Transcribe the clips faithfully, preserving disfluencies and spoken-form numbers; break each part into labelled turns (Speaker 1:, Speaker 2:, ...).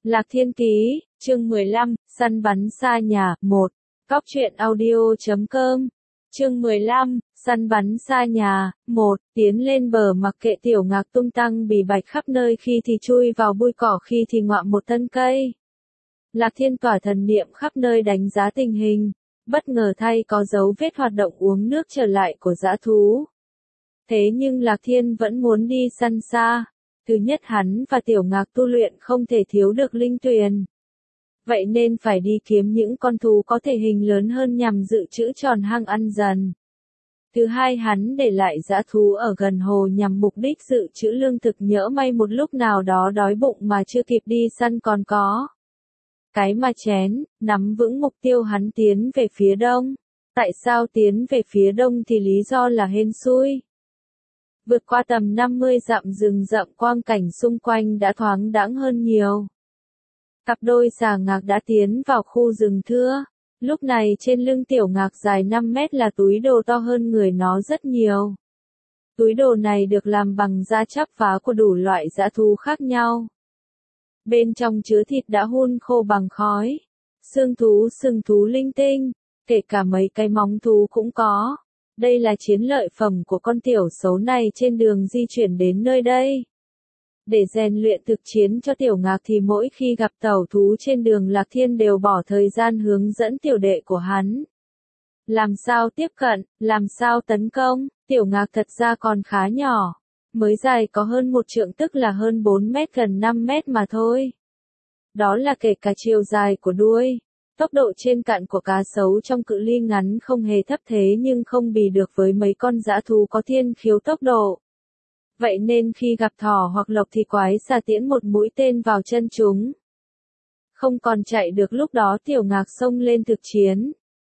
Speaker 1: Lạc Thiên Ký, chương mười lăm, săn bắn xa nhà, một. Cóc truyện audio chấm com. Chương mười lăm, săn bắn xa nhà, một. Tiến lên bờ mặc kệ Tiểu Ngạc tung tăng bì bạch khắp nơi, khi thì chui vào bụi cỏ, khi thì ngoạm một thân cây. Lạc Thiên tỏa thần niệm khắp nơi đánh giá tình hình, bất ngờ thay có dấu vết hoạt động uống nước trở lại của dã thú. Thế nhưng Lạc Thiên vẫn muốn đi săn xa. Thứ nhất, hắn và Tiểu Ngạc tu luyện không thể thiếu được linh tuyền. Vậy nên phải đi kiếm những con thú có thể hình lớn hơn nhằm dự trữ tròn hang ăn dần. Thứ hai, hắn để lại dã thú ở gần hồ nhằm mục đích dự trữ lương thực, nhỡ may một lúc nào đó đói bụng mà chưa kịp đi săn còn có cái mà chén. Nắm vững mục tiêu, hắn tiến về phía đông. Tại sao tiến về phía đông thì lý do là hên xui. Vượt qua tầm năm mươi dặm rừng rậm, quang cảnh xung quanh đã thoáng đãng hơn nhiều. Cặp đôi xà ngạc đã tiến vào khu rừng thưa. Lúc này trên lưng Tiểu Ngạc dài năm mét là túi đồ to hơn người nó rất nhiều. Túi đồ này được làm bằng da chắp vá của đủ loại dã thú khác nhau. Bên trong chứa thịt đã hun khô bằng khói, xương thú, sừng thú linh tinh, kể cả mấy cái móng thú cũng có. Đây là chiến lợi phẩm của con tiểu xấu này trên đường di chuyển đến nơi đây. Để rèn luyện thực chiến cho Tiểu Ngạc thì mỗi khi gặp tàu thú trên đường, Lạc Thiên đều bỏ thời gian hướng dẫn tiểu đệ của hắn. Làm sao tiếp cận, làm sao tấn công. Tiểu Ngạc thật ra còn khá nhỏ, mới dài có hơn một trượng, tức là hơn bốn mét, gần năm mét mà thôi. Đó là kể cả chiều dài của đuôi. Tốc độ trên cạn của cá sấu trong cự ly ngắn không hề thấp, thế nhưng không bì được với mấy con dã thú có thiên khiếu tốc độ. Vậy nên khi gặp thỏ hoặc lộc thì quái xà tiễn một mũi tên vào chân chúng. Không còn chạy được, lúc đó Tiểu Ngạc xông lên thực chiến.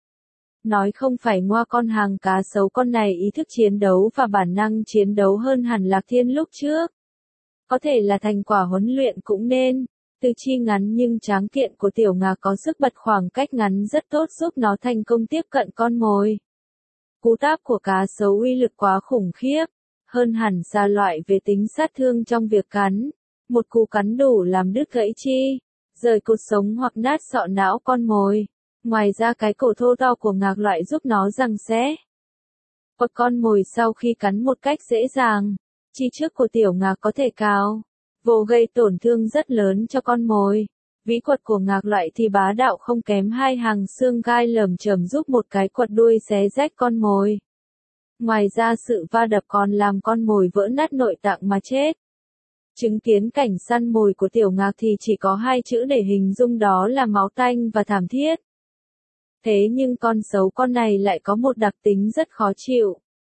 Speaker 1: Nói không phải ngoa, con hàng cá sấu con này ý thức chiến đấu và bản năng chiến đấu hơn hẳn Lạc Thiên lúc trước. Có thể là thành quả huấn luyện cũng nên. Từ chi ngắn nhưng tráng kiện của Tiểu Ngạc có sức bật khoảng cách ngắn rất tốt, giúp nó thành công tiếp cận con mồi. Cú táp của cá sấu uy lực quá khủng khiếp, hơn hẳn xa loại về tính sát thương trong việc cắn. Một cú cắn đủ làm đứt gãy chi, rời cột sống hoặc nát sọ não con mồi. Ngoài ra cái cổ thô to của Ngạc loại giúp nó giằng xé quật con mồi sau khi cắn một cách dễ dàng. Chi trước của Tiểu Ngạc có thể cao vô gây tổn thương rất lớn cho con mồi. Vĩ quật của Ngạc loại thì bá đạo không kém, hai hàng xương gai lởm chởm giúp một cái quật đuôi xé rách con mồi. Ngoài ra sự va đập còn làm con mồi vỡ nát nội tạng mà chết. Chứng kiến cảnh săn mồi của Tiểu Ngạc thì chỉ có hai chữ để hình dung, đó là máu tanh và thảm thiết. Thế nhưng con sấu con này lại có một đặc tính rất khó chịu.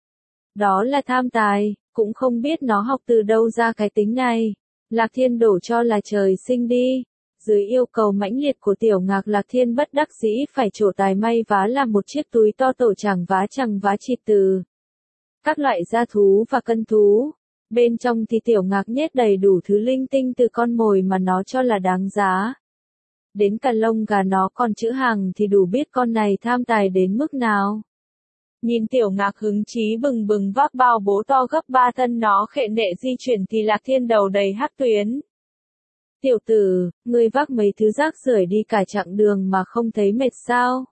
Speaker 1: Đó là tham tài, cũng không biết nó học từ đâu ra cái tính này. Lạc Thiên đổ cho là trời sinh đi. Dưới yêu cầu mãnh liệt của Tiểu Ngạc, Lạc Thiên bất đắc dĩ phải trổ tài may vá làm một chiếc túi to, tổ chẳng vá chẳng vá chịt từ các loại gia thú và cân thú. Bên trong thì Tiểu Ngạc nhét đầy đủ thứ linh tinh từ con mồi mà nó cho là đáng giá. Đến cả lông gà nó còn trữ hàng thì đủ biết con này tham tài đến mức nào. Nhìn Tiểu Ngạc hứng chí bừng bừng vác bao bố to gấp ba thân nó khệ nệ di chuyển thì Lạc Thiên đầu đầy hắc tuyến. Tiểu tử, ngươi vác mấy thứ rác rưởi đi cả chặng đường mà không thấy mệt sao?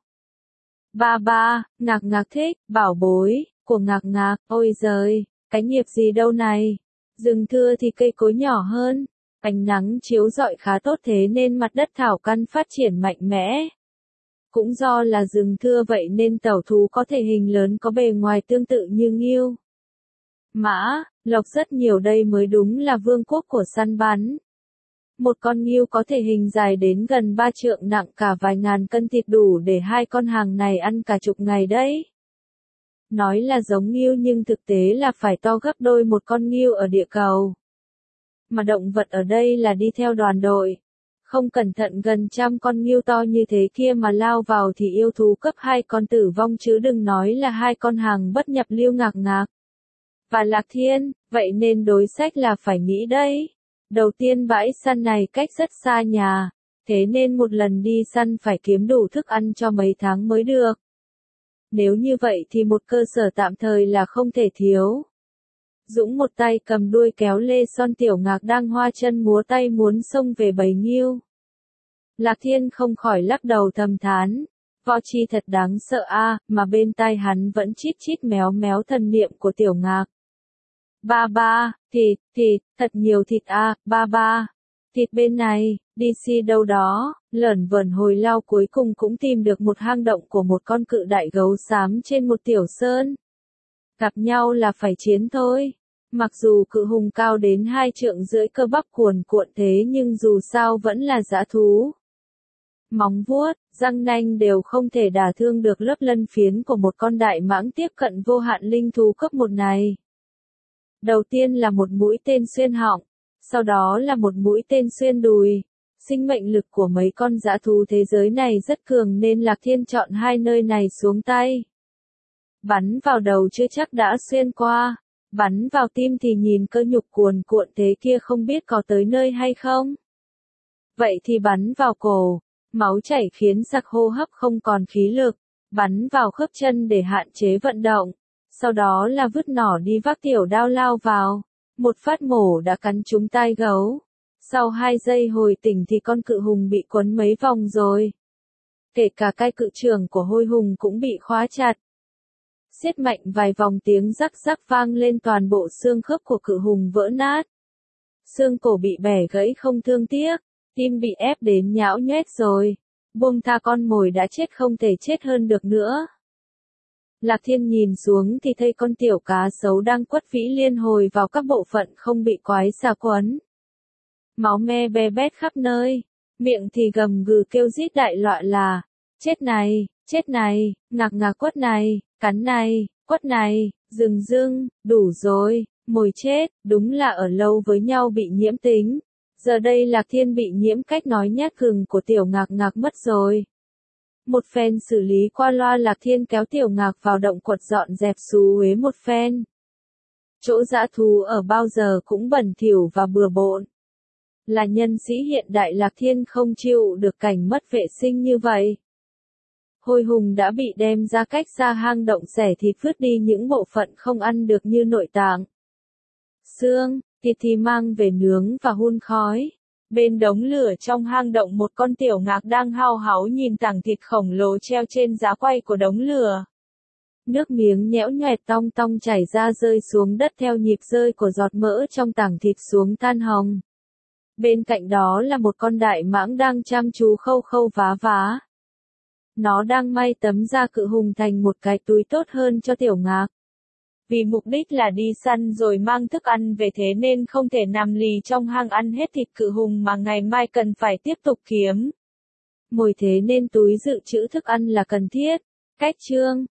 Speaker 1: Ba ba, Ngạc Ngạc thích, bảo bối của Ngạc Ngạc, ôi giời, cái nghiệp gì đâu này. Rừng thưa thì cây cối nhỏ hơn, ánh nắng chiếu rọi khá tốt, thế nên mặt đất thảo căn phát triển mạnh mẽ. Cũng do là rừng thưa vậy nên tẩu thú có thể hình lớn, có bề ngoài tương tự như ngưu, mã, lộc rất nhiều, đây mới đúng là vương quốc của săn bắn. Một con ngưu có thể hình dài đến gần ba trượng, nặng cả vài ngàn cân, thịt đủ để hai con hàng này ăn cả chục ngày đấy. Nói là giống ngưu nhưng thực tế là phải to gấp đôi một con ngưu ở địa cầu. Mà động vật ở đây là đi theo đoàn đội. Không cẩn thận gần trăm con ngưu to như thế kia mà lao vào thì yêu thú cấp hai còn tử vong, chứ đừng nói là hai con hàng bất nhập lưu Ngạc Ngạc và Lạc Thiên. Vậy nên đối sách là phải nghĩ đấy. Đầu tiên, bãi săn này cách rất xa nhà, thế nên một lần đi săn phải kiếm đủ thức ăn cho mấy tháng mới được. Nếu như vậy thì một cơ sở tạm thời là không thể thiếu. Dũng một tay cầm đuôi kéo lê son Tiểu Ngạc đang hoa chân múa tay muốn xông về bầy ngưu. Lạc Thiên không khỏi lắc đầu thầm thán. Võ Chi thật đáng sợ a, mà bên tai hắn vẫn chít chít méo méo thần niệm của Tiểu Ngạc. Ba ba, thịt, thịt, thật nhiều thịt a, ba ba. Thịt bên này, đi xi đâu đó, lởn vởn hồi lâu cuối cùng cũng tìm được một hang động của một con cự đại gấu xám trên một tiểu sơn. Gặp nhau là phải chiến thôi. Mặc dù cự hùng cao đến hai trượng rưỡi cơ bắp cuồn cuộn thế nhưng dù sao vẫn là dã thú. Móng vuốt, răng nanh đều không thể đả thương được lớp lân phiến của một con đại mãng tiếp cận vô hạn linh thú cấp một này. Đầu tiên là một mũi tên xuyên họng, sau đó là một mũi tên xuyên đùi. Sinh mệnh lực của mấy con dã thú thế giới này rất cường nên Lạc Thiên chọn hai nơi này xuống tay. Bắn vào đầu chưa chắc đã xuyên qua, bắn vào tim thì nhìn cơ nhục cuồn cuộn thế kia không biết có tới nơi hay không. Vậy thì bắn vào cổ, máu chảy khiến sặc hô hấp không còn khí lực, bắn vào khớp chân để hạn chế vận động, sau đó là vứt nỏ đi vác tiểu đao lao vào, một phát mổ đã cắn trúng tai gấu. Sau hai giây hồi tỉnh thì con cự hùng bị quấn mấy vòng rồi. Kể cả cái cự trưởng của hôi hùng cũng bị khóa chặt. Siết mạnh vài vòng tiếng rắc rắc vang lên toàn bộ xương khớp của cự hùng vỡ nát. Xương cổ bị bẻ gãy không thương tiếc, tim bị ép đến nhão nhoét rồi. Buông tha con mồi đã chết không thể chết hơn được nữa. Lạc Thiên nhìn xuống thì thấy con tiểu cá sấu đang quất vĩ liên hồi vào các bộ phận không bị quái xà quấn. Máu me be bét khắp nơi, miệng thì gầm gừ kêu rít đại loại là, chết này, chết này, ngạc ngạc quất này, cắn này, quất này, rừng rưng, đủ rồi, mồi chết, đúng là ở lâu với nhau bị nhiễm tính. Giờ đây Lạc Thiên bị nhiễm cách nói nhát gừng của tiểu ngạc ngạc mất rồi. Một phen xử lý qua loa Lạc Thiên kéo tiểu ngạc vào động quật dọn dẹp xú uế một phen. Chỗ dã thú ở bao giờ cũng bẩn thỉu và bừa bộn. Là nhân sĩ hiện đại Lạc Thiên không chịu được cảnh mất vệ sinh như vậy. Hôi hùng đã bị đem ra cách xa hang động xẻ thịt vứt đi những bộ phận không ăn được như nội tạng, xương, thịt thì mang về nướng và hun khói. Bên đống lửa trong hang động một con tiểu ngạc đang hao háu nhìn tảng thịt khổng lồ treo trên giá quay của đống lửa. Nước miếng nhẽo nhoẹt tong tong chảy ra rơi xuống đất theo nhịp rơi của giọt mỡ trong tảng thịt xuống than hồng. Bên cạnh đó là một con đại mãng đang chăm chú khâu khâu vá vá. Nó đang may tấm da cự hùng thành một cái túi tốt hơn cho tiểu ngạc. Vì mục đích là đi săn rồi mang thức ăn về thế nên không thể nằm lì trong hang ăn hết thịt cự hùng mà ngày mai cần phải tiếp tục kiếm mồi, thế nên túi dự trữ thức ăn là cần thiết. Cách chương